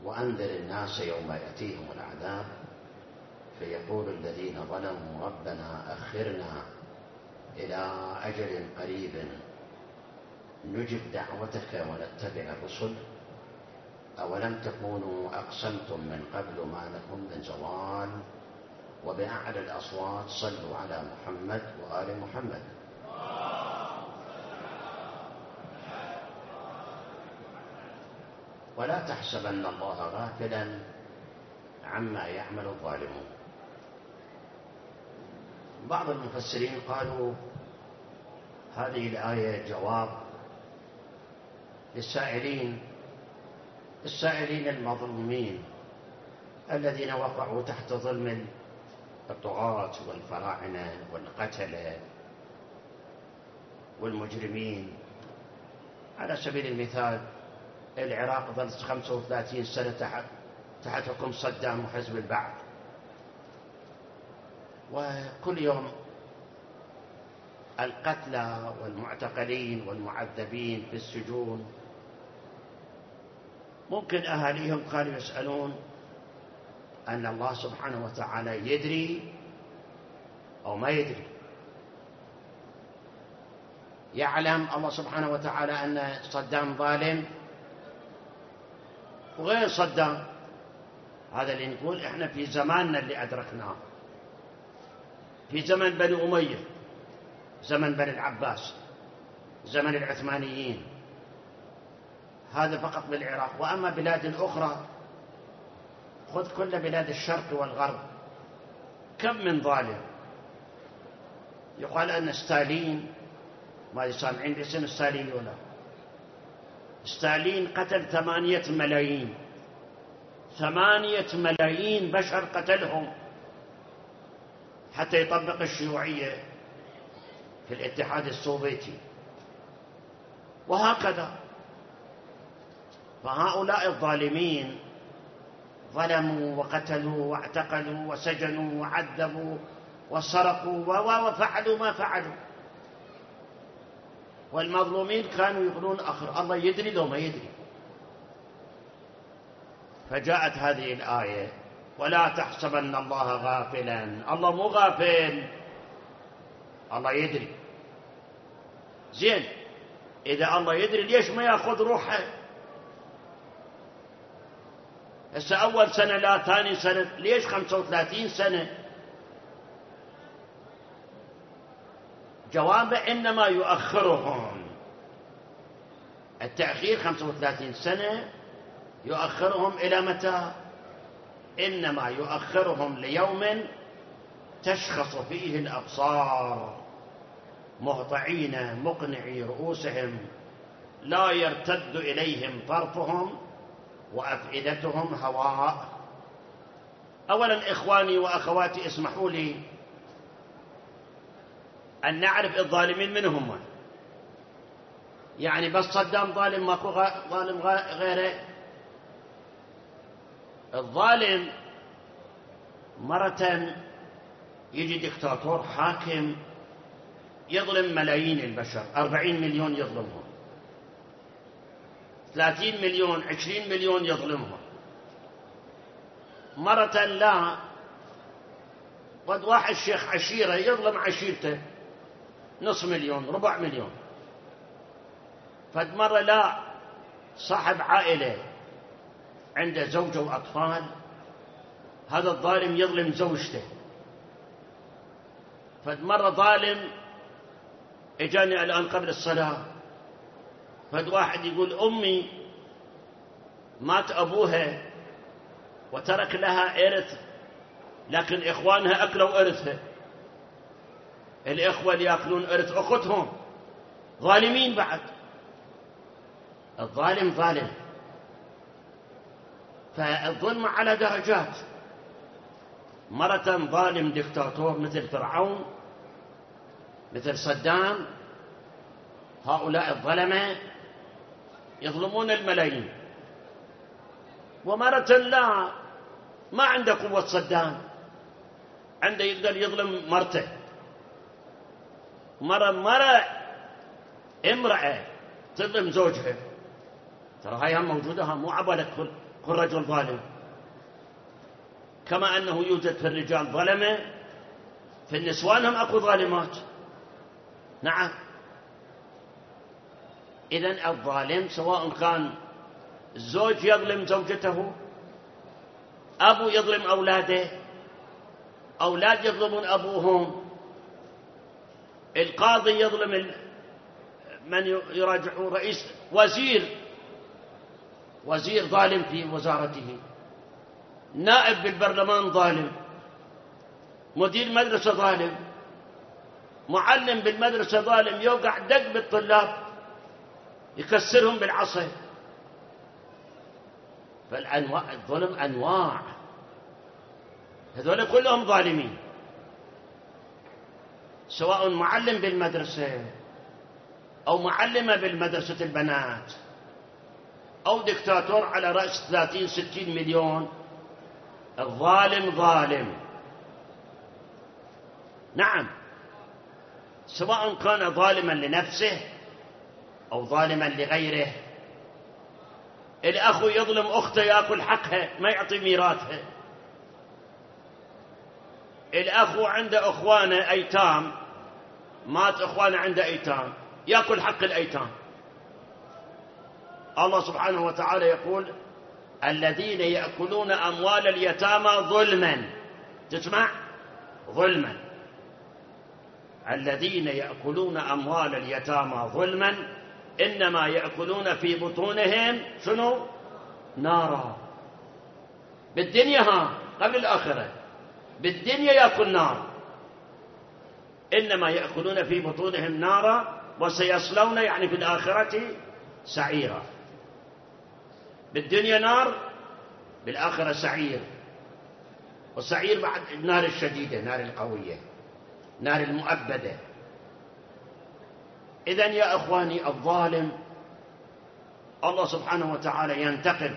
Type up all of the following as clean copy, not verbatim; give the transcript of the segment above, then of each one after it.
وأنذر الناس يوم يأتيهم العذاب فيقول الذين ظلموا ربنا أخرنا إلى أجل قريب نجب دعوتك ونتبع الرسل أولم تكونوا أقسمتم من قبل ما لكم من زوال وبأعلى الأصوات صلوا على محمد وآل محمد. ولا تحسبن الله غافلا عما يعمل الظالمون. بعض المفسرين قالوا هذه الآية جواب للسائلين المظلومين الذين وقعوا تحت ظلم الطغاة والفراعنة والقتلة والمجرمين. على سبيل المثال العراق ظلت 35 سنة تحت حكم صدام وحزب البعث، وكل يوم القتلى والمعتقلين والمعذبين في السجون. ممكن أهاليهم كانوا يسألون أن الله سبحانه وتعالى يدري أو ما يدري. يعلم الله سبحانه وتعالى أن صدام ظالم وغير صدام. هذا اللي نقول إحنا في زماننا اللي أدركناه، في زمن بني أمية، زمن بني العباس، زمن العثمانيين. هذا فقط بالعراق. وأما بلاد الأخرى خذ كل بلاد الشرق والغرب، كم من ظالم. يقال أن ستالين، ما سامعين باسم ستالين ولا؟ ستالين قتل 8 ملايين، 8 ملايين بشر قتلهم حتى يطبق الشيوعية في الاتحاد السوفيتي. وهكذا فهؤلاء الظالمين ظلموا وقتلوا واعتقلوا وسجنوا وعذبوا وسرقوا وفعلوا ما فعلوا. والمظلومين كانوا يقولون أخر الله يدري لو ما يدري. فجاءت هذه الآية ولا تحسبن الله غافلا. الله مو غافل، الله يدري. زين، إذا الله يدري ليش ما يأخذ روحه؟ هسه أول سنة لا، ثاني سنة، ليش 35 سنة؟ جوابه إنما يؤخرهم. التأخير 35 سنة يؤخرهم إلى متى؟ إنما يؤخرهم ليوم تشخص فيه الأبصار مهطعين مقنعي رؤوسهم لا يرتد إليهم طرفهم وأفئدتهم هواء. أولا إخواني وأخواتي اسمحوا لي أن نعرف الظالمين من هم. يعني بس صدام ظالم، ماكو ظالم غيره؟ الظالم مرة يجي دكتاتور حاكم يظلم ملايين البشر، 40 مليون يظلمهم، 30 مليون، 20 مليون يظلمهم. مرة لا، قد واحد شيخ عشيرة يظلم عشيرته، نصف مليون، ربع مليون. فد مرة لا، صاحب عائلة عنده زوجة وأطفال، هذا الظالم يظلم زوجته. فد مرة ظالم اجاني الآن قبل الصلاة، فد واحد يقول أمي مات أبوها وترك لها إرث، لكن إخوانها أكلوا إرثها. الإخوة اللي يأكلون إرث أختهم ظالمين بعد. الظالم ظالم. فالظلم على درجات. مرة ظالم دكتاتور مثل فرعون، مثل صدام، هؤلاء الظلمة يظلمون الملايين. ومرة لا، ما عنده قوة صدام، عنده يقدر يظلم مرته. مرة امرأة تظلم زوجها، ترى هاي هم موجودة، هم مو عبالك كل رجل ظالم، كما أنه يوجد في الرجال ظلمة، في النسوان هم أكو ظالمات. نعم. إذن الظالم سواء كان الزوج يظلم زوجته، أبو يظلم أولاده، أولاد يظلمون أبوهم، القاضي يظلم من يراجعه، رئيس وزير ظالم في وزارته، نائب بالبرلمان ظالم، مدير مدرسة ظالم، معلم بالمدرسة ظالم، يوقع دق بالطلاب يكسرهم بالعصا. فالأنواع الظلم أنواع، هذول كلهم ظالمين، سواء معلم بالمدرسة أو معلمة بالمدرسة البنات أو دكتاتور على رأس 30-60 مليون، الظالم ظالم. نعم، سواء كان ظالما لنفسه أو ظالما لغيره. الأخ يظلم أخته يأكل حقها، ما يعطي ميراثها. الأخ عنده أخوانه أيتام، مات أخوانه عنده أيتام، يأكل حق الأيتام. الله سبحانه وتعالى يقول: الذين يأكلون أموال اليتامى ظلما. تسمع؟ ظلما. الذين يأكلون أموال اليتامى ظلما إنما يأكلون في بطونهم شنو؟ نارا. بالدنيا قبل الآخرة، بالدنيا يأكل نار. إنما يأكلون في بطونهم نارا وسيصلون، يعني في الآخرة، سعيرا. بالدنيا نار، بالآخرة سعير. والسعير بعد النار الشديدة، نار القوية، نار المؤبدة. إذن يا أخواني، الظالم الله سبحانه وتعالى ينتقم.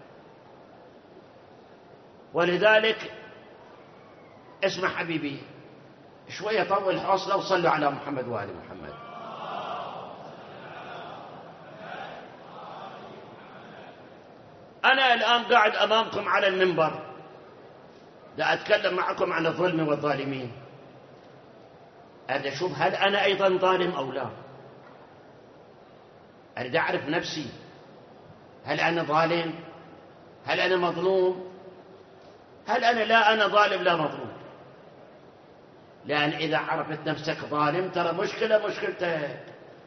ولذلك اسمع حبيبي، شوية طول حوصلة وصلوا على محمد وآل محمد. أنا الآن قاعد أمامكم على المنبر، دا أتكلم معكم عن الظلم والظالمين. أريد أشوف هل أنا أيضا ظالم أو لا. أريد أعرف نفسي، هل أنا ظالم؟ هل أنا مظلوم؟ هل أنا ظالم لا مظلوم؟ لأن إذا عرفت نفسك ظالم ترى مشكلتك.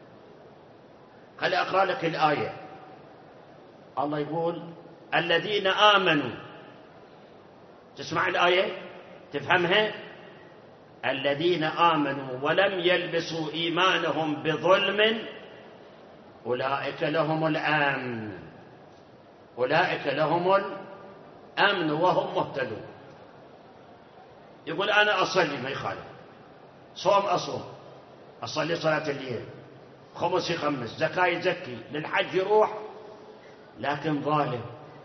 خلي أقرأ لك الآية. الله يقول: الذين آمنوا. تسمع الآية؟ تفهمها؟ الذين آمنوا ولم يلبسوا إيمانهم بظلم أولئك لهم الأمن. أولئك لهم الأمن وهم مهتدون. يقول: أنا أصلي، ما يخالف، صوم أصوم، أصلي صلاة الليل، خمس يخمس، زكاة يزكي، للحج يروح، لكن ظالم،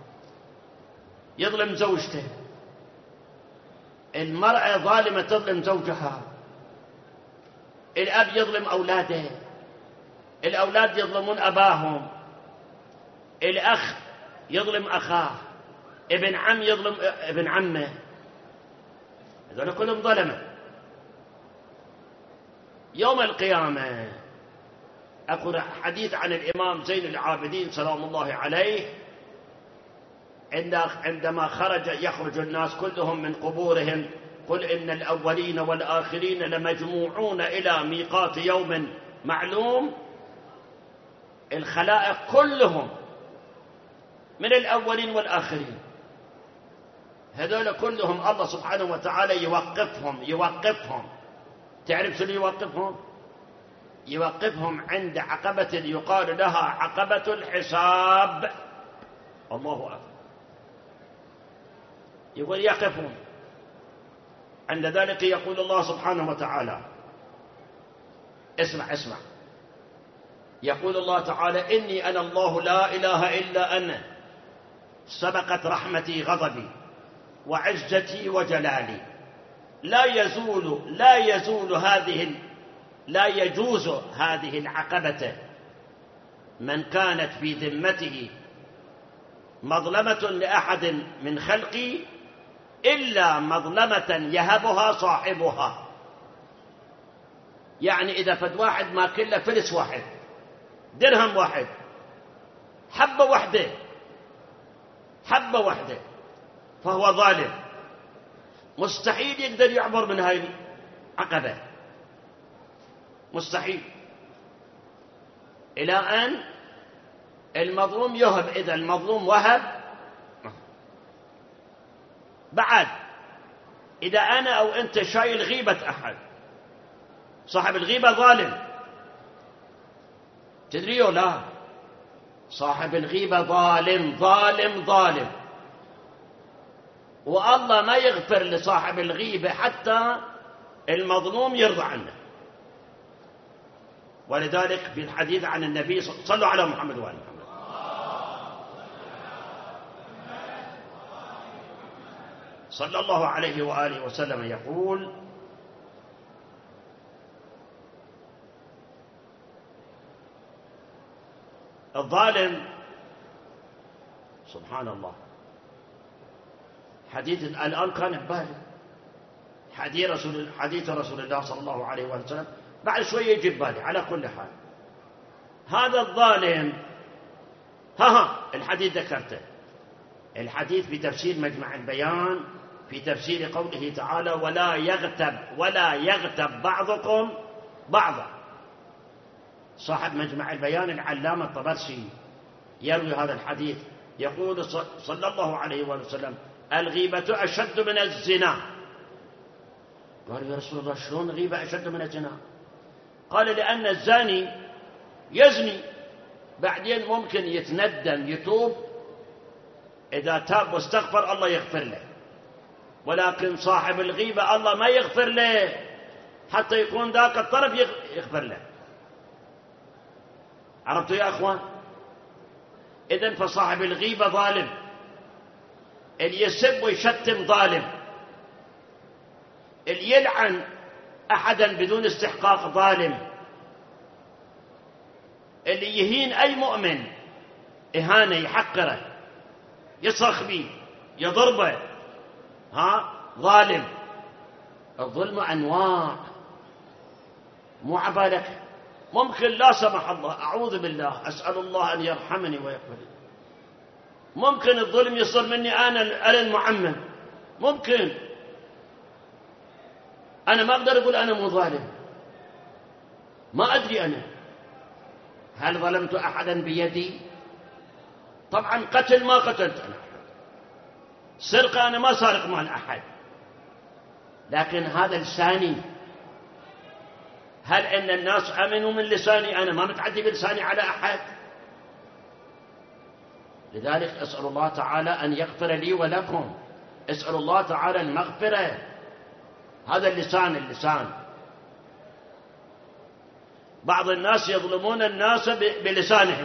يظلم زوجته. المرأة ظالمة تظلم زوجها. الأب يظلم أولاده، الأولاد يظلمون أباهم، الأخ يظلم أخاه، ابن عم يظلم ابن عمه. هذول كلهم ظلمة. يوم القيامة أقول حديث عن الإمام زين العابدين سلام الله عليه، عندما يخرج الناس كلهم من قبورهم: قل إن الأولين والآخرين لمجموعون إلى ميقات يوم معلوم. الخلائق كلهم من الأولين والآخرين، هذول كلهم الله سبحانه وتعالى يوقفهم. تعرف شنو يوقفهم؟ يوقفهم عند عقبة يقال لها عقبة الحساب. الله أكبر. يقول يقفون عند ذلك. يقول الله سبحانه وتعالى: اسمع، يقول الله تعالى: إني أنا الله لا إله إلا أنا، سبقت رحمتي غضبي وعزتي وجلالي، لا يجوز هذه العقبة من كانت في ذمته مظلمة لأحد من خلقي إلا مظلمة يهبها صاحبها. يعني إذا فد واحد ما كله فلس واحد، درهم واحد، حبة واحدة، فهو ظالم، مستحيل يقدر يعبر من هاي العقبة، مستحيل، إلى أن المظلوم يهب. إذا المظلوم وهب، بعد إذا أنا أو أنت شايل غيبة أحد، صاحب الغيبة ظالم، تدريوا؟ لا، صاحب الغيبة ظالم ظالم ظالم، والله ما يغفر لصاحب الغيبة حتى المظلوم يرضى عنه. ولذلك في الحديث عن النبي صلوا على محمد وآل محمد صلى الله عليه وآله وسلم يقول: الظالم، سبحان الله، حديث الآن كان ببالي، حديث رسول الله صلى الله عليه وسلم بعد شوية يجي ببالي. على كل حال، هذا الظالم، الحديث ذكرته، الحديث في تفسير مجمع البيان في تفسير قوله تعالى: ولا يغتب بعضكم بعضا. صاحب مجمع البيان العلامة الطبرسي يروي هذا الحديث، يقول صلى الله عليه وسلم: الغيبة أشد من الزنا. قال: يا رسول الله، شلون الغيبة أشد من الزنا؟ قال: لأن الزاني يزني، بعدين ممكن يتندم يتوب، إذا تاب واستغفر الله يغفر له، ولكن صاحب الغيبة الله ما يغفر له حتى يكون ذاك الطرف يغفر له. عرفتوا يا أخوان؟ إذن فصاحب الغيبة ظالم، اللي يسب ويشتم ظالم، اللي يلعن أحدا بدون استحقاق ظالم، اللي يهين أي مؤمن إهانة، يحقره، يصرخ به، يضربه، ظالم. الظلم أنواع، مو عبالك، ممكن لا سمح الله، أعوذ بالله، أسأل الله أن يرحمني ويغفر لي، ممكن الظلم يصير مني أنا المعمم، ممكن أنا ما أقدر أقول أنا مو ظالم، ما أدري أنا هل ظلمت أحدا بيدي؟ طبعا قتل ما قتلت أنا، سرقة أنا ما سارق مال أحد، لكن هذا لساني، هل أن الناس أمنوا من لساني؟ أنا ما متعدي بلساني على أحد. لذلك أسأل الله تعالى أن يغفر لي ولكم، أسأل الله تعالى المغفرة. هذا اللسان. بعض الناس يظلمون الناس بلسانهم.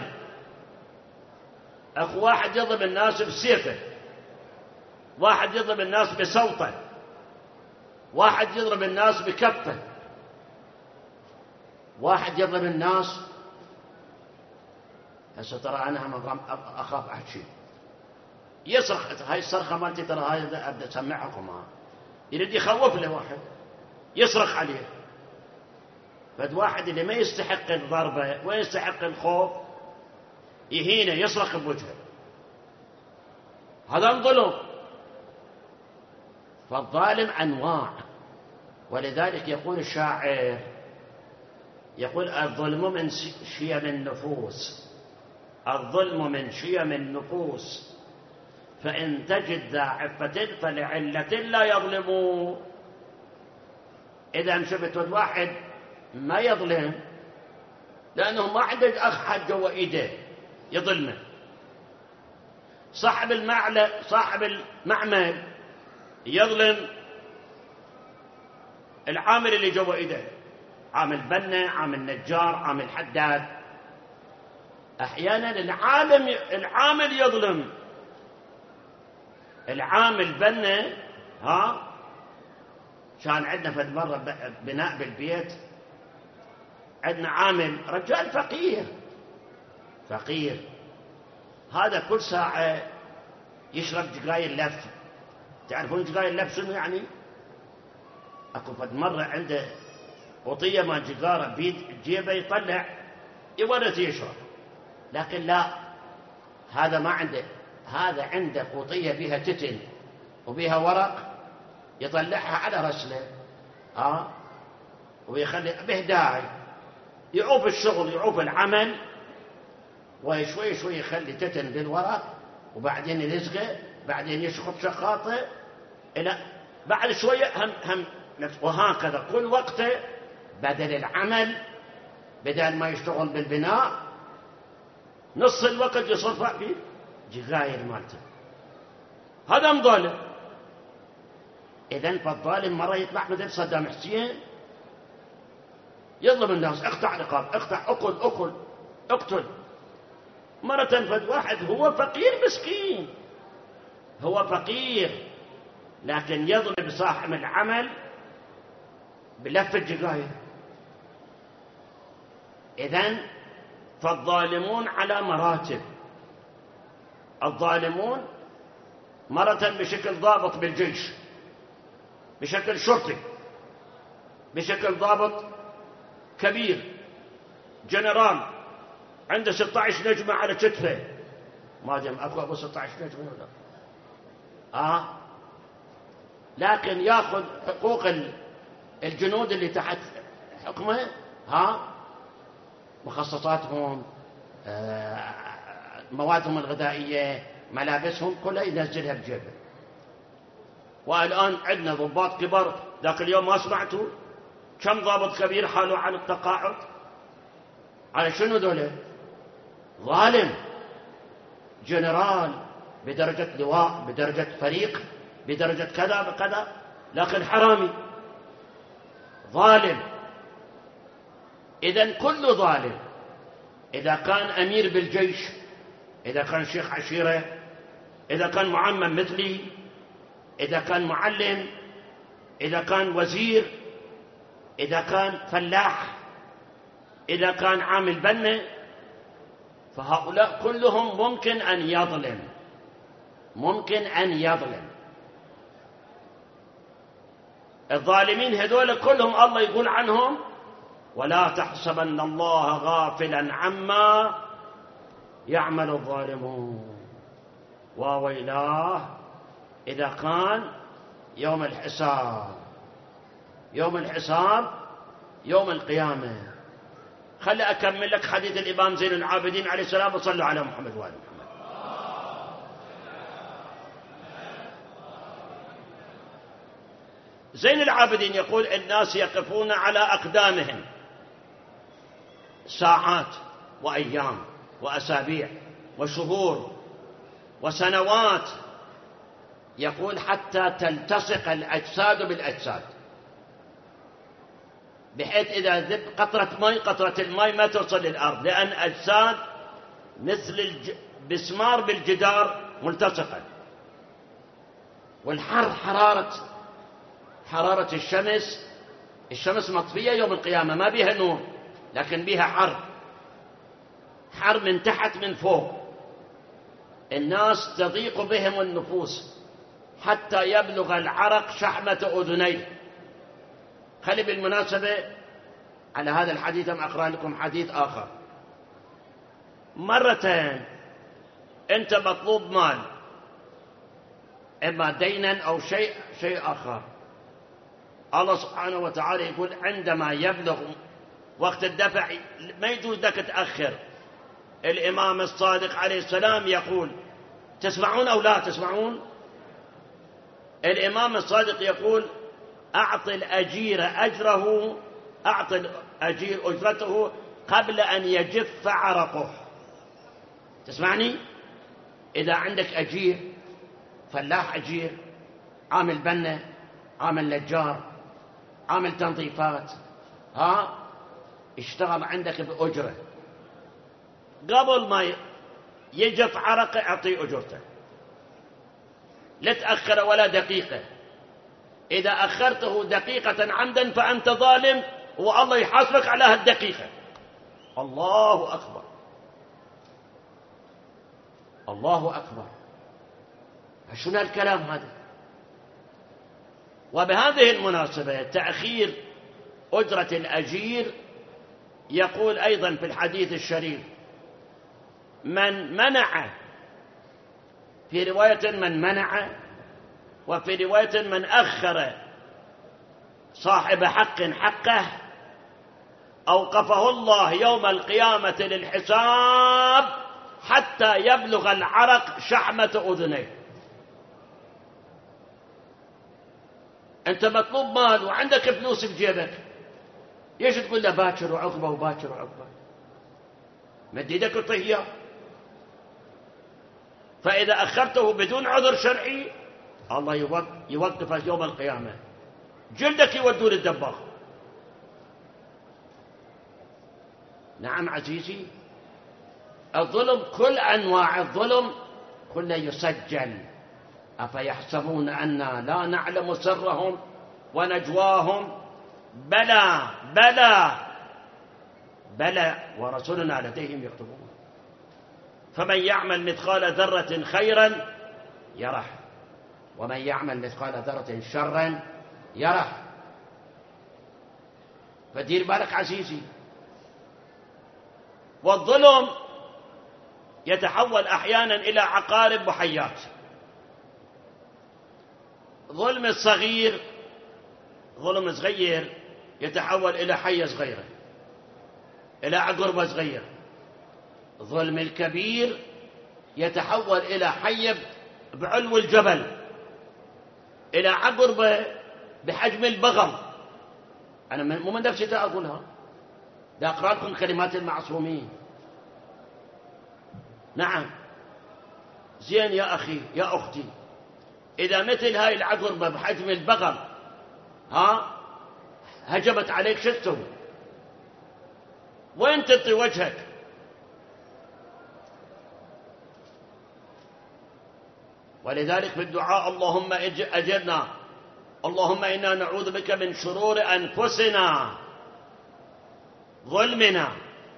أخو واحد يظلم الناس بسيفه، واحد يظلم الناس بصوته، واحد يضرب الناس بكفه، واحد يضرب الناس. هسه ترى أنا أخاف أحكي، يصرخ، هاي الصرخة مالتي ترى هاي أبدأ أسمعكم، يريد يخوف له واحد، يصرخ عليه. فد واحد اللي ما يستحق الضربة ويستحق الخوف يهينه، يصرخ بوجهه، هذا ظلم. فالظالم أنواع، ولذلك يقول الشاعر، يقول: الظلم من شيم النفوس، الظلم من شيم النفوس، فإن تجد ذا عفة فلعلة لا يظلموا. إذا شفت الواحد ما يظلم لأنه ما عنده أخ حد جوا إيده يظلمه. صاحب المعمل يظلم العامل اللي جوا إيده، عامل بنا، عامل نجار، عامل حداد. أحيانا العامل يظلم العامل بنا. كان عندنا في مرة بناء بالبيت، عندنا عامل رجال فقير، هذا كل ساعة يشرب جقاير لف. تعرفون جقاير لف شنو يعني؟ اكو فد مرة عنده قطية ما جقارة بيد جيبه يطلع يورث يشرب، لكن لا، هذا ما عنده، هذا عنده قطية بها تتن وبها ورق يطلعها على رسله ويخلي به داعي يعوف الشغل يعوف العمل، وشوي شوي يخلي تتن بالورق وبعدين يلزقه، بعدين يشخط شخاطه الى بعد شويه هم وهكذا كل وقته بدل العمل، بدل ما يشتغل بالبناء نص الوقت يصرفه في جغاير مالته. هذا مظالم. اذن فالظالم مره يطلع مثل صدام حسين يظلم الناس، اقطع رقاب، اقطع، اقتل. مرة فد واحد هو فقير مسكين، هو فقير لكن يضرب صاحب العمل بلف الجقاير. إذن فالظالمون على مراتب. الظالمون مرة بشكل ضابط بالجيش، بشكل شرطي، بشكل ضابط كبير، جنرال عنده 16 نجمة على كتفه، ما دام اكو ابو 16 نجمة ولا لكن ياخذ حقوق الجنود اللي تحت حكمه، مخصصاتهم، موادهم الغذائية، ملابسهم كلها ينزلها بجيبه. والآن عندنا ضباط كبار، ذاك اليوم ما سمعتوا كم ضابط كبير حالوا عن التقاعد؟ على شنو ذولا؟ ظالم، جنرال بدرجة لواء، بدرجة فريق، بدرجة كذا بكذا، لكن حرامي ظالم. إذن كل ظالم، إذا كان أمير بالجيش، إذا كان شيخ عشيرة، إذا كان معمم مثلي، إذا كان معلم، إذا كان وزير، إذا كان فلاح، إذا كان عامل بنة، فهؤلاء كلهم ممكن أن يظلم، ممكن أن يظلم. الظالمين هذول كلهم الله يقول عنهم: ولا تحسبن الله غافلا عما يعمل الظالمون وويلاه إذا كان يوم الحساب. يوم الحساب يوم القيامة. خلي أكمل لك حديث الإمام زين العابدين عليه السلام، وصلوا على محمد وآل محمد. زين العابدين يقول: الناس يقفون على أقدامهم ساعات وأيام وأسابيع وشهور وسنوات، يقول حتى تلتصق الأجساد بالأجساد، بحيث إذا ذب قطرة الماء ما توصل للأرض، لأن أجساد مثل بسمار بالجدار ملتصقة. والحر حرارة الشمس مطفية يوم القيامة، ما بيها نور، لكن بيها حر من تحت من فوق. الناس تضيق بهم النفوس حتى يبلغ العرق شحمة أذنيه. خلي بالمناسبة على هذا الحديث أقرأ لكم حديث آخر. مرتين أنت مطلوب مال، إما دينا أو شيء آخر، الله سبحانه وتعالى يقول عندما يبلغ وقت الدفع ما يجوز لك تأخر. الإمام الصادق عليه السلام يقول، تسمعون أو لا تسمعون؟ الإمام الصادق يقول: أعط الأجير أجره، أعط الأجير أجرته قبل أن يجف عرقه. تسمعني؟ إذا عندك أجير، فلاح أجير، عامل بنة، عامل نجار، عامل تنظيفات، اشتغل عندك بأجرة، قبل ما يجف عرقه أعطيه أجرته، لا تأخر ولا دقيقة. إذا أخرته دقيقة عمدا فأنت ظالم، والله يحاسبك على هالدقيقة. الله أكبر، الله أكبر. شنو هالكلام هذا؟ وبهذه المناسبة تأخير أجرة الأجير، يقول أيضا في الحديث الشريف: من منع، في رواية من منع، وفي رواية من أخر صاحب حق حقه أوقفه الله يوم القيامة للحساب حتى يبلغ العرق شحمة أذنيه. أنت مطلوب مال وعندك فلوس في جيبك، ليش تقول له باكر وعقبة وباكر وعقبة؟ مد يدك وطيه إياه. فإذا أخرته بدون عذر شرعي الله يوقفك يوم القيامة، جلدك يودون الدباغ. نعم عزيزي، الظلم كل أنواع الظلم كله يسجل. أفيحسبون أنا لا نعلم سرهم ونجواهم؟ بلى بلى بلى ورسلنا لديهم يكتبون. فمن يعمل مثقال ذرة خيرا يره، ومن يعمل مثقال ذرة شرا يره. فدير بالك عزيزي. والظلم يتحول أحيانا إلى عقارب وحيات. ظلم الصغير، ظلم صغير يتحول إلى حية صغيرة، إلى عقربة صغيرة. ظلم الكبير يتحول إلى حية بعلو الجبل، إلى عقربة بحجم البغل. أنا مو من نفسي دا أقولها، دا أقرأ لكم كلمات المعصومين. نعم زين يا أخي يا أختي، إذا مثل هاي العقربة بحجم البغل هجمت عليك شو تسوي؟ وين تطي وجهك؟ ولذلك في الدعاء اللهم أجرنا، اللهم إنا نعوذ بك من شرور أنفسنا ظلمنا.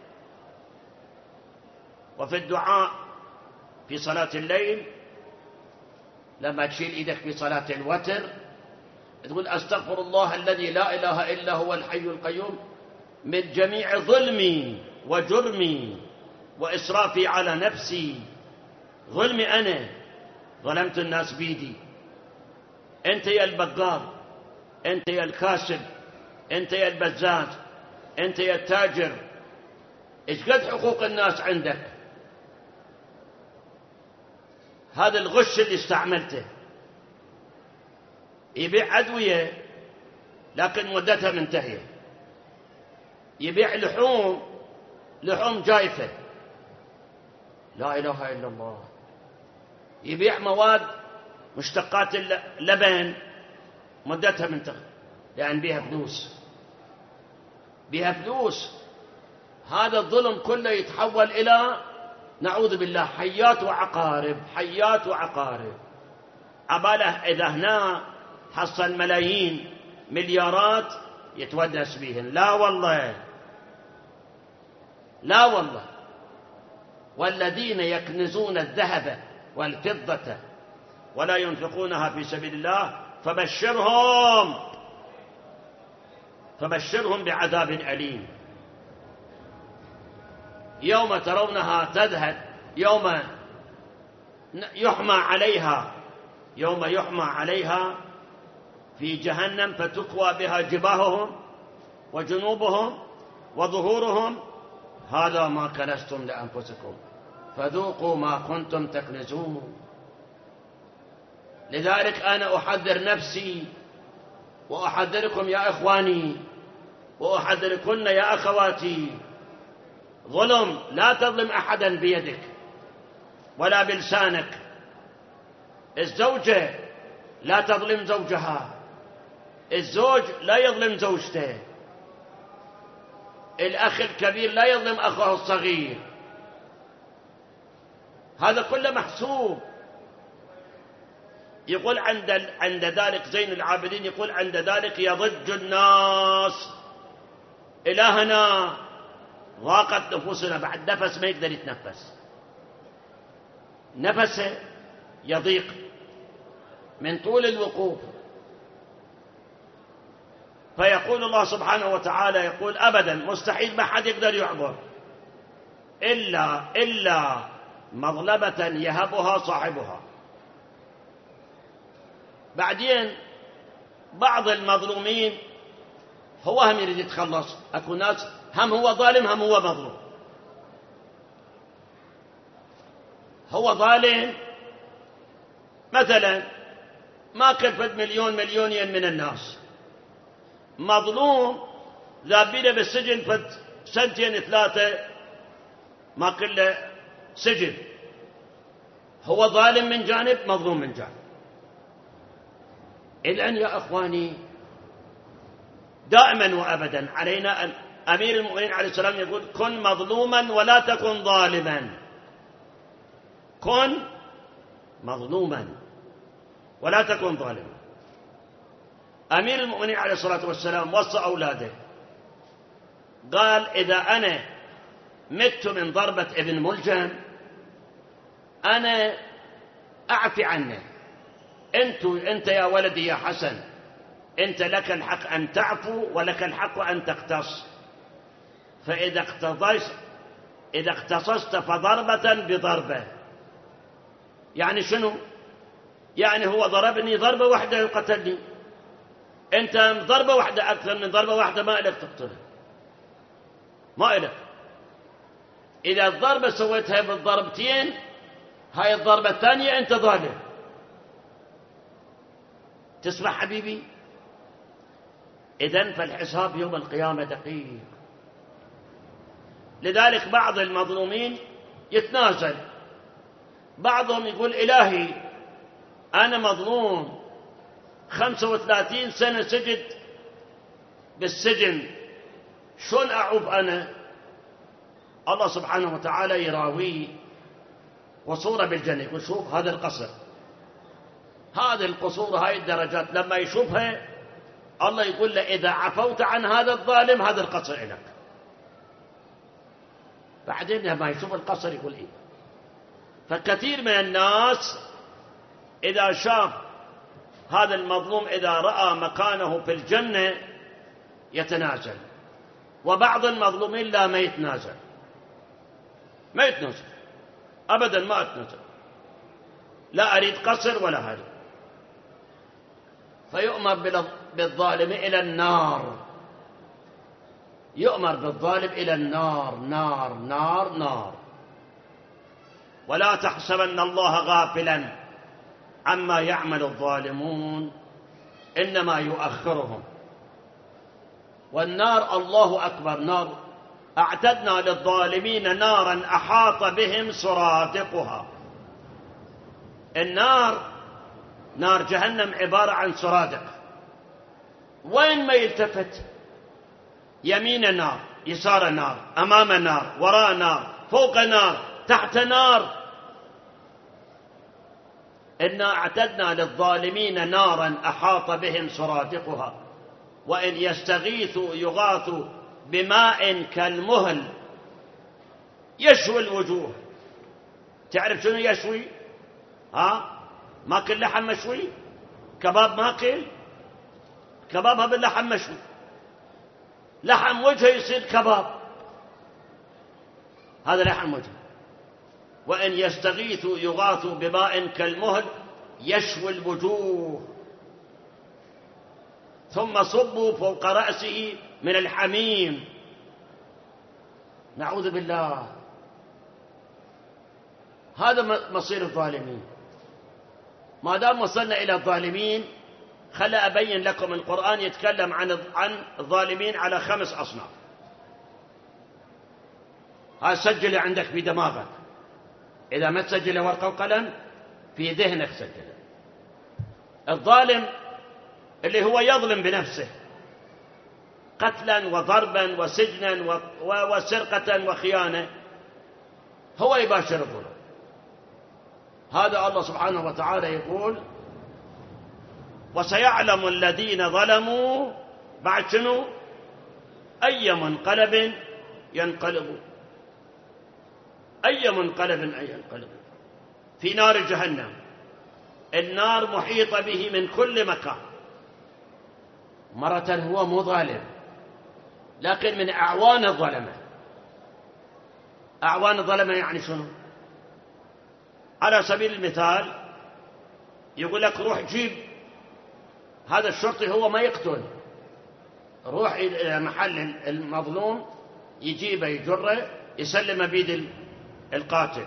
وفي الدعاء في صلاة الليل لما تشيل إيدك في صلاة الوتر تقول: أستغفر الله الذي لا إله إلا هو الحي القيوم من جميع ظلمي وجرمي وإسرافي على نفسي. ظلمي أنا، ظلمت الناس بيدي. أنت يا البقال، أنت يا الكاسب، أنت يا البزاز، أنت يا التاجر، إيش قد حقوق الناس عندك؟ هذا الغش اللي استعملته. يبيع أدوية لكن مدتها منتهية، يبيع لحوم جايفة، لا إله إلا الله. يبيع مواد مشتقات اللبن مدتها منتهية، يعني بيها فلوس، بيها فلوس. هذا الظلم كله يتحول إلى، نعوذ بالله، حيات وعقارب، حيات وعقارب. عباله إذا هنا حصل ملايين مليارات يتودس بهن. لا والله، لا والله. والذين يكنزون الذهب والفضة ولا ينفقونها في سبيل الله فبشرهم بعذاب أليم. يوم ترونها تذهب، يوم يحمى عليها في جهنم فتكوى بها جباههم وجنوبهم وظهورهم، هذا ما كنزتم لأنفسكم فذوقوا ما كنتم تكنزون. لذلك أنا أحذر نفسي وأحذركم يا إخواني وأحذركن يا أخواتي. ظلم، لا تظلم أحدا بيدك ولا بلسانك. الزوجة لا تظلم زوجها، الزوج لا يظلم زوجته، الأخ الكبير لا يظلم أخوه الصغير. هذا كله محسوب. يقول عند ذلك زين العابدين، يقول عند ذلك يضج الناس. إلهنا ضاقت نفوسنا، بعد نفس ما يقدر يتنفس، نفسه يضيق من طول الوقوف. فيقول الله سبحانه وتعالى يقول أبدا مستحيل ما حد يقدر يعبر إلا مظلمة يهبها صاحبها. بعدين بعض المظلومين هو هم يريد يتخلص، أكو ناس هم هو ظالم هم هو مظلوم. هو ظالم مثلا ما كلفت مليونين من الناس، مظلوم ذابين بالسجن فت سنتين 3 ما كله سجن. هو ظالم من جانب مظلوم من جانب. الآن يا أخواني دائما وأبدا علينا أن أمير المؤمنين عليه السلام يقول كن مظلوما ولا تكن ظالما. كن مظلوما ولا تكن ظالما. أمير المؤمنين عليه الصلاة والسلام وصى أولاده قال إذا أنا مت من ضربة ابن ملجم أنا أعفي عنه. أنت يا ولدي يا حسن أنت لك الحق أن تعفو ولك الحق أن تقتص. فإذا اقتصصت فضربة بضربة. يعني شنو؟ يعني هو ضربني ضربة واحدة وقتلني، أنت ضربة واحدة أكثر من ضربة واحدة ما إلك تقتله، ما إلك. إذا الضربة سويتها بالضربتين هاي الضربة الثانية أنت ظالم. تسمع حبيبي؟ إذن فالحساب يوم القيامة دقيق. لذلك بعض المظلومين يتنازل، بعضهم يقول إلهي أنا مظلوم 35 سنة سجد بالسجن شلون أعوف أنا؟ الله سبحانه وتعالى يراويه وصورة بالجنة يقول شوف هذا القصر، هذه القصور هاي الدرجات لما يشوفها الله يقول له إذا عفوت عن هذا الظالم هذا القصر لك. بعدين لما يشوف القصر يقول إيه. فكثير من الناس إذا شاف هذا المظلوم إذا رأى مكانه في الجنة يتنازل، وبعض المظلومين لا ما يتنازل أبدا ما أتنازل، لا أريد قصر ولا هرب. فيؤمر بالظالم إلى النار، يؤمر بالظالم إلى النار، نار نار نار. ولا تحسبن الله غافلا عما يعمل الظالمون إنما يؤخرهم. والنار الله أكبر نار أعتدنا للظالمين نارا أحاط بهم سرادقها. النار نار جهنم عبارة عن سرادق، وين ما يلتفت يمين نار يسار نار أمام نار وراء نار فوق نار تحت نار. إنا أعتدنا للظالمين نارا أحاط بهم سرادقها وإن يستغيثوا يغاثوا بماء كالمهل يشوي الوجوه. تعرف شنو يشوي؟ ماكل لحم مشوي، كباب ماكل، كبابها باللحم مشوي، لحم وجهه يصير كباب، هذا لحم وجهه. وإن يستغيثوا يغاثوا بماء كالمهل يشوي الوجوه ثم صبوا فوق رأسه من الحميم. نعوذ بالله. هذا مصير الظالمين. ما دام وصلنا إلى الظالمين خلى أبين لكم القرآن يتكلم عن الظالمين على 5 أصناف. هذا سجل عندك في دماغك، إذا ما تسجل ورقة وقلم في ذهنك سجل. الظالم اللي هو يظلم بنفسه قتلا وضربا وسجنا وسرقة وخيانة، هو يباشر الظلم. هذا الله سبحانه وتعالى يقول وسيعلم الذين ظلموا بعد شنو أي منقلب ينقلبون. أي منقلب أي ينقلب في نار جهنم. النار محيطة به من كل مكان. مرة هو مو ظالم، لكن من أعوان الظلمة. أعوان الظلمة يعني شنو؟ على سبيل المثال يقول لك روح جيب هذا الشرطي، هو ما يقتل، روح إلى محل المظلوم يجيبه يجره يسلم بيد القاتل.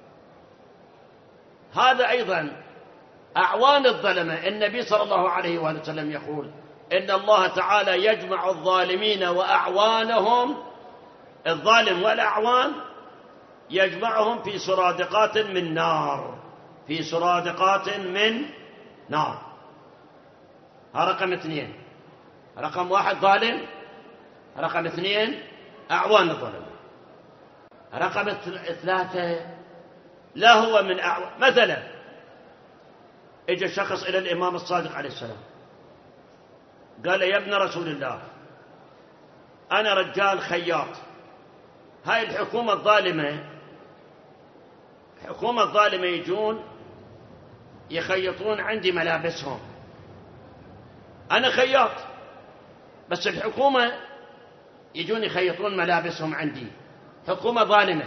هذا أيضا أعوان الظلمة. النبي صلى الله عليه وآله وسلم يقول إن الله تعالى يجمع الظالمين وأعوانهم، الظالم والأعوان يجمعهم في سرادقات من نار، في سرادقات من نار. ها رقم 2. رقم 1 ظالم، رقم 2 أعوان الظلم، رقم 3 لا هو من أعوان. مثلا اجى شخص إلى الإمام الصادق عليه السلام قال يا ابن رسول الله أنا رجال خياط، هاي الحكومة الظالمة، الحكومة الظالمة يجون يخيطون عندي ملابسهم، أنا خياط بس الحكومة يجون يخيطون ملابسهم عندي، حكومة ظالمة،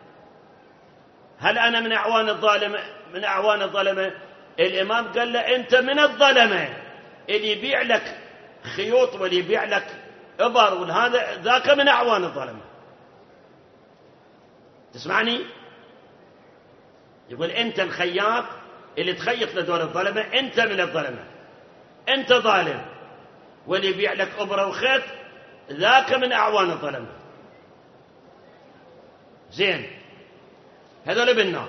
هل أنا من أعوان الظالمة؟ من أعوان الظلمة. الإمام قال له أنت من الظلمة، اللي يبيع لك خيوط واللي يبيع لك إبر وهذا ذاك من أعوان الظلمة. تسمعني؟ يقول أنت الخياط اللي تخيط لدول الظلمة، أنت من الظلمة، أنت ظالم، واللي يبيع لك إبرة وخيط ذاك من أعوان الظلمة. زين، هذول بالنار.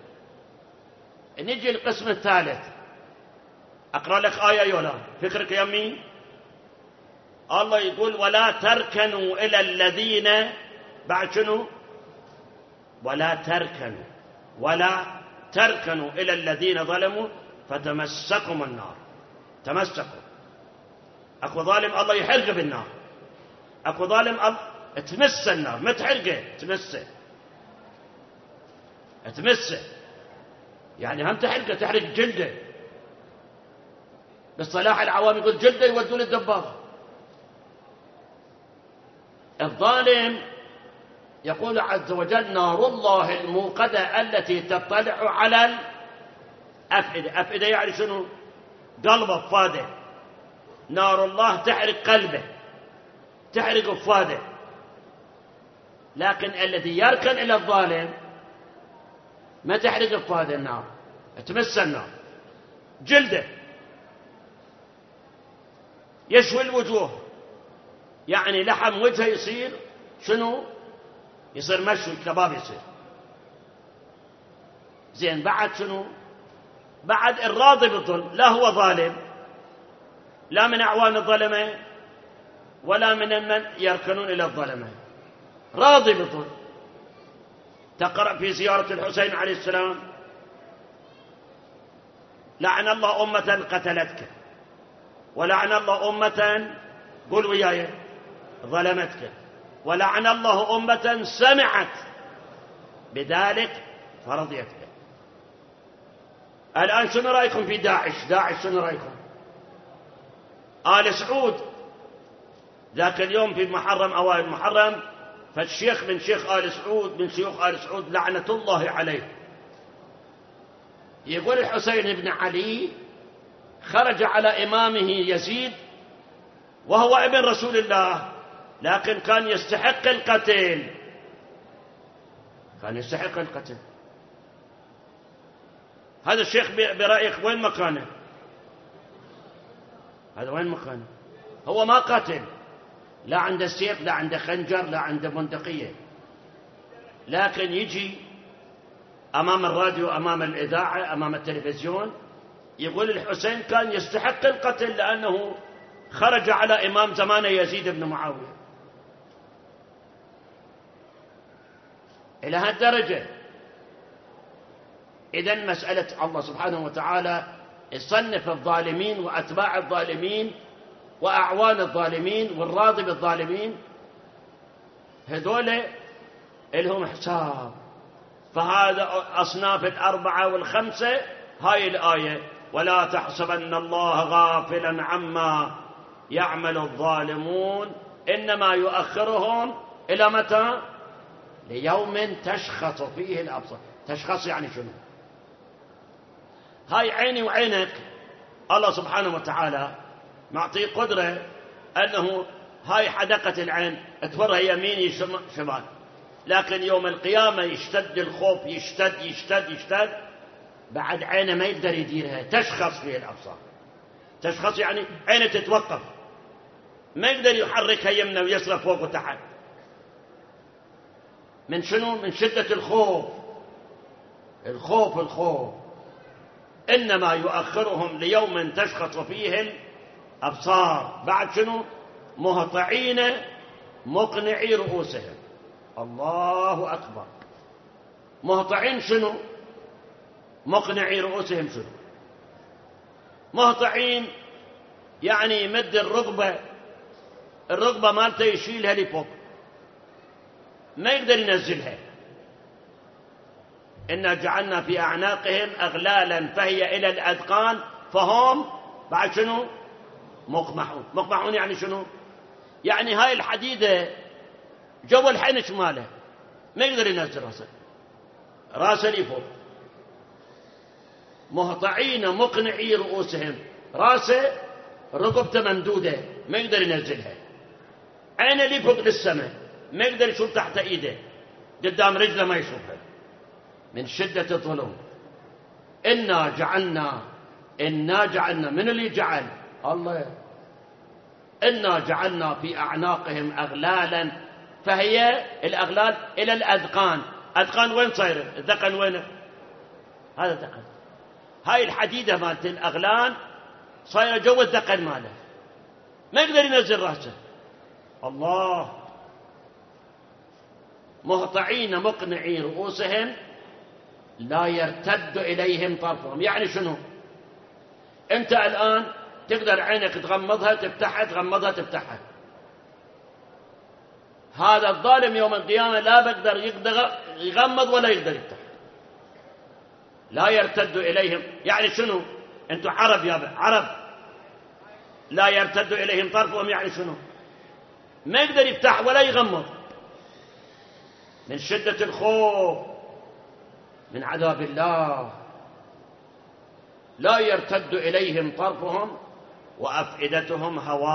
نجي القسم الثالث، أقرأ لك آية يولا فكرك يمي. الله يقول ولا تركنوا إلى الذين، بعد شنو؟ ولا تركنوا إلى الذين ظلموا فتمسكم النار. تمسكوا. أكو ظالم الله يحرقه بالنار، أكو ظالم الله تمس النار، ما تحرقه، تمسه يعني هم تحرقه، تحرق جلده. بالصلاح العوام يقول جلده يودون الدباغ. الظالم يقول عز وجل نار الله الموقدة التي تطلع على الأفئدة. أفئدة يعني شنو؟ قلبه، فاده. نار الله تحرق قلبه، تحرق فاده. لكن الذي يركن إلى الظالم ما تحرق فاده النار، تمس النار، جلده، يشوي الوجوه، يعني لحم وجهه يصير شنو؟ يصير مشوي، كباب يصير. زين، بعد شنو؟ بعد الراضي بالظلم، لا هو ظالم، لا من أعوان الظلمة ولا من يركنون إلى الظلمة، راضي بالظلم. تقرأ في زيارة الحسين عليه السلام لعن الله أمة قتلتك، ولعن الله أمة، قول وياي، ظلمتك، ولعن الله أمة سمعت بذلك فرضيتك. الآن شنو رأيكم في داعش؟ داعش شنو رأيكم؟ آل سعود ذاك اليوم في محرم، أوائل محرم، فالشيخ من شيخ آل سعود، من شيوخ آل سعود لعنة الله عليه، يقول الحسين بن علي خرج على إمامه يزيد وهو ابن رسول الله، لكن كان يستحق القتل، كان يستحق القتل. هذا الشيخ برأيك وين مكانه؟ هذا وين مكانه؟ هو ما قتل، لا عنده سيف، لا عنده خنجر، لا عنده بندقية، لكن يجي أمام الراديو، أمام الإذاعة، أمام التلفزيون، يقول الحسين كان يستحق القتل لأنه خرج على إمام زمانه يزيد بن معاوية. إلى هالدرجة. إذن مسألة الله سبحانه وتعالى يصنف الظالمين وأتباع الظالمين وأعوان الظالمين والراضي بالظالمين، هذول لهم حساب. فهذا أصناف 4 و5 هاي الآية ولا تحسبن الله غافلا عما يعمل الظالمون إنما يؤخرهم إلى متى؟ ليوم تشخص فيه الأبصار. تشخص يعني شنو؟ هاي عيني وعينك الله سبحانه وتعالى معطيه قدرة أنه هاي حدقة العين تفرها يمين شمال، لكن يوم القيامة يشتد الخوف، يشتد بعد عينه ما يقدر يديرها، تشخص فيه الأبصار. تشخص يعني عينه تتوقف، ما يقدر يحركها يمنى ويسرى فوق وتحت. من شنو؟ من شدة الخوف. الخوف. إنما يؤخرهم ليوم تشخص فيه الأبصار. بعد شنو؟ مهطعين مقنعي رؤوسهم. الله أكبر. مهطعين شنو؟ مقنعي رؤوسهم شنو؟ مهطعين يعني يمد الرقبة مالته يشيلها لفوق، ما يقدر ينزلها. إنا جعلنا في أعناقهم أغلالا فهي إلى الأذقان فهم بعد شنو؟ مقمحون يعني شنو؟ يعني هاي الحديدة جو الحنش ماله ما يقدر ينزل راسه لفوق. مهطعين مقنعي رؤوسهم، راسه رقبته ممدودة ما يقدر ينزلها، عينه لفوق للسماء ما يقدر يشوف تحت ايده، قدام رجله ما يشوفها من شدة الظلم. إنا جعلنا من اللي جعل؟ الله. إنا جعلنا في أعناقهم أغلالا فهي الأغلال إلى الأذقان. أذقان وين صايرة؟ الذقن وين؟ هذا ذقن. هاي الحديدة مالت الأغلال صايرة جو الذقن ماله ما يقدر ينزل رأسه. الله. مهطعين مقنعي رؤوسهم لا يرتد إليهم طرفهم. يعني شنو؟ أنت الآن تقدر عينك تغمضها تفتحها، تغمضها تفتحها. هذا الظالم يوم القيامة لا بقدر يغمض ولا يقدر يفتح. لا يرتد إليهم يعني شنو؟ أنتم عرب يا عرب. لا يرتد إليهم طرفهم يعني شنو؟ ما يقدر يفتح ولا يغمض من شدة الخوف من عذاب الله. لا يرتد إليهم طرفهم وأفئدتهم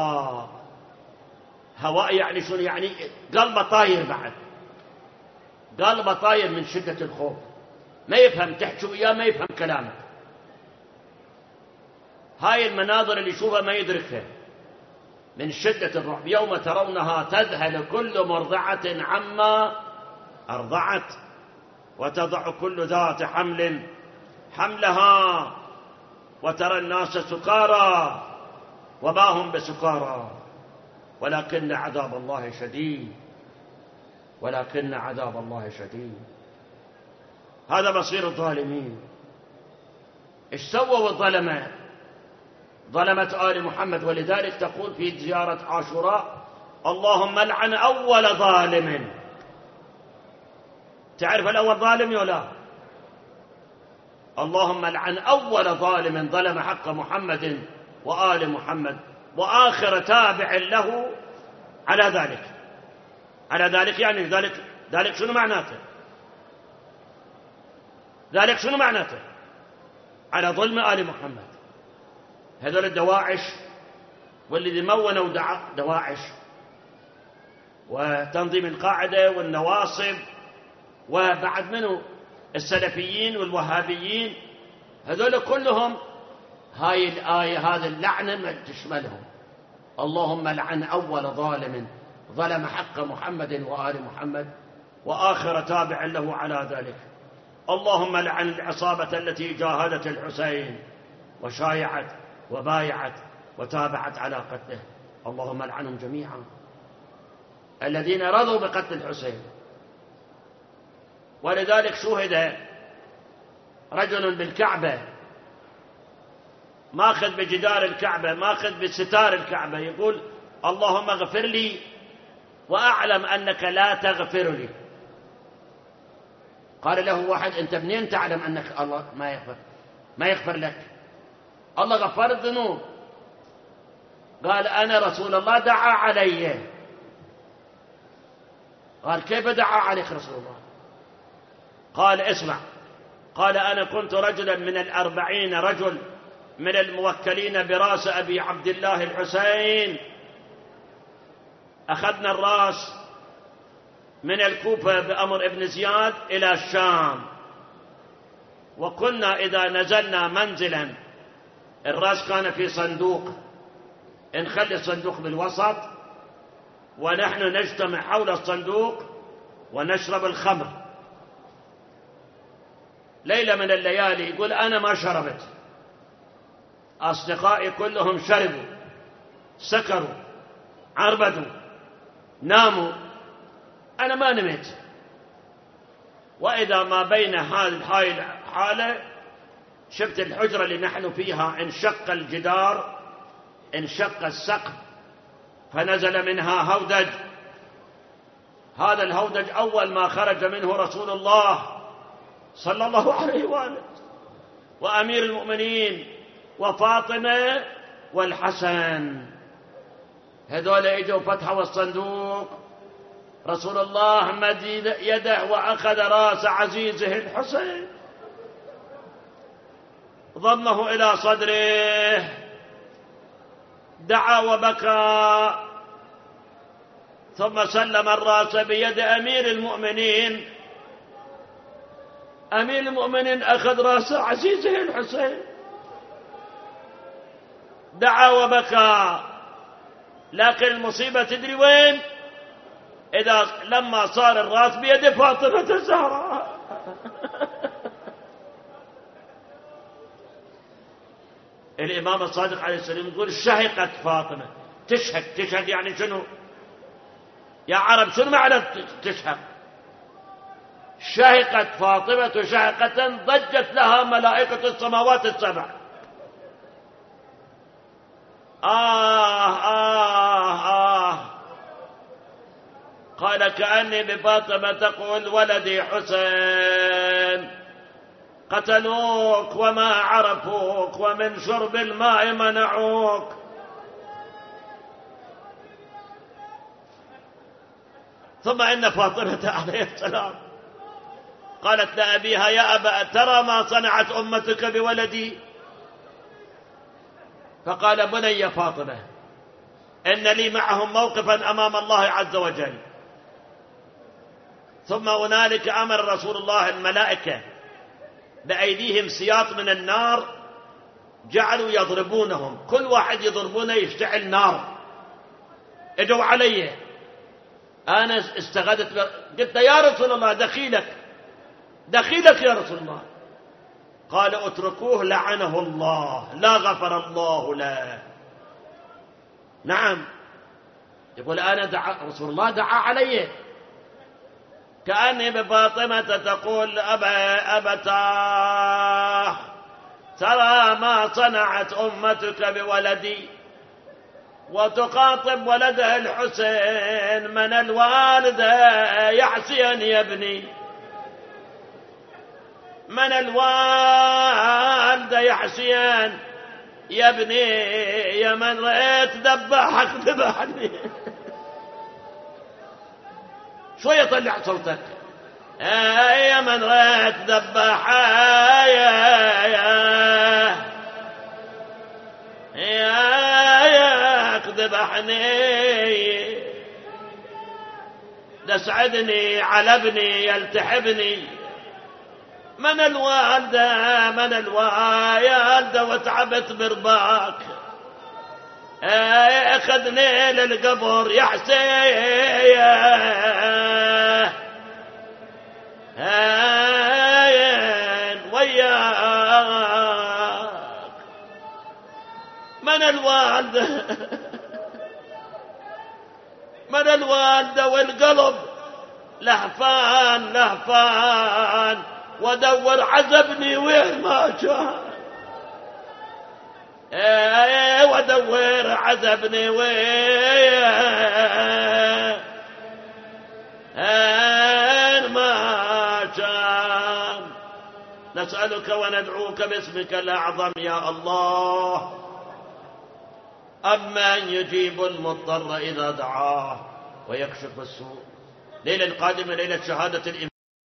هواء يعني شنو؟ يعني قلبه طاير، بعد قلبه طاير من شدة الخوف، ما يفهم تحكي وياه ما يفهم كلامك. هاي المناظر اللي يشوفها ما يدركها من شدة الرعب. يوم ترونها تذهل كل مرضعة عما أرضعت وتضع كل ذات حمل حملها وترى الناس سكارى وما هم بسكارى ولكن عذاب الله شديد. هذا مصير الظالمين. ايش سووا الظلمة؟ ظلمة آل محمد. ولذلك تقول في زيارة عاشوراء اللهم لعن أول ظالم. تعرف الأول ظالم ولا؟ اللهم لعن أول ظالم ظلم حق محمد وآل محمد وآخر تابع له على ذلك. يعني ذلك شنو معناته؟ ذلك شنو معناته؟ على ظلم آل محمد. هذول الدواعش والذي مونوا دواعش وتنظيم القاعدة والنواصب وبعد منه السلفيين والوهابيين، هذول كلهم هاي الآية هذه اللعنة تشملهم. اللهم لعن أول ظالم ظلم حق محمد وآل محمد وآخر تابع له على ذلك. اللهم لعن العصابة التي جاهدت الحسين وشايعت وبايعت وتابعت على قتله. اللهم لعنهم جميعا الذين رضوا بقتل الحسين. ولذلك شوهد رجل بالكعبة ماخذ بجدار الكعبة ماخذ بستار الكعبة يقول اللهم اغفر لي وأعلم أنك لا تغفر لي. قال له واحد أنت منين تعلم أنك الله ما يغفر لك؟ الله غفر الذنوب. قال أنا رسول الله دعا علي. قال كيف دعا عليك رسول الله؟ قال اسمع. قال أنا كنت رجلا من 40 رجل من الموكلين براس أبي عبد الله الحسين. أخذنا الراس من الكوفة بأمر ابن زياد إلى الشام، وكنا إذا نزلنا منزلا الراس كان في صندوق، نخلي الصندوق بالوسط ونحن نجتمع حول الصندوق ونشرب الخمر. ليلة من الليالي يقول أنا ما شربت، أصدقائي كلهم شربوا، سكروا، عربدوا، ناموا، أنا ما نمت. وإذا ما بين هذه الحالة شفت الحجرة اللي نحن فيها انشق الجدار، انشق السقف، فنزل منها هودج. هذا الهودج أول ما خرج منه رسول الله صلى الله عليه وآله وأمير المؤمنين وفاطمة والحسن. هذول اجوا فتحوا الصندوق، رسول الله مد يده وأخذ رأس عزيزه الحسين ضمه إلى صدره، دعا وبكى، ثم سلم الرأس بيد أمير المؤمنين. أمير المؤمنين أخذ رأس عزيزه الحسين، دعا وبكى. لكن المصيبة تدري وين؟ لما صار الرأس بيد فاطمة الزهراء. الإمام الصادق عليه السلام يقول شهقت فاطمة. تشهق يعني شنو يا عرب؟ شنو معنى تشهق؟ شهقت فاطمة شهقة ضجت لها ملائكة السماوات السبع. قال كأني بفاطمة تقول ولدي حسين قتلوك وما عرفوك ومن شرب الماء منعوك. ثم إن فاطمة عليه السلام قالت لأبيها يا أبا ترى ما صنعت أمتك بولدي؟ فقال بني فاطمة إن لي معهم موقفا أمام الله عز وجل. ثم هنالك أمر رسول الله الملائكة بأيديهم سياط من النار، جعلوا يضربونهم، كل واحد يضربونه يشتعل نار. اجوا علي، أنا استغدت قلت يا رسول الله دخيلك يا رسول الله. قال اتركوه لعنه الله لا غفر الله له. نعم، يقول أنا رسول الله دعا علي. كأني بفاطمة تقول أبتاه ترى ما صنعت أمتك بولدي، وتخاطب ولدها الحسين من الوالدة يحسين يا ابني، من الوالدة يحسين يا ابني، يا من رأيت ذبحك ذبحني. شوية طلع صوتك. يا من رأيت ذبحك يا ذبحني، تسعدني على ابني يلتحبني. من الوالدة وتعبت برضاك، اخذني للقبر يا حسين وياك. من الوالدة والقلب لهفان ودور عزبني وين ما كان، ودور عزبني وين ما كان. نسألك وندعوك باسمك الأعظم يا الله. أمن يجيب المضطر إذا دعاه ويكشف السوء. ليلة قادمة ليلة شهادة الإمام.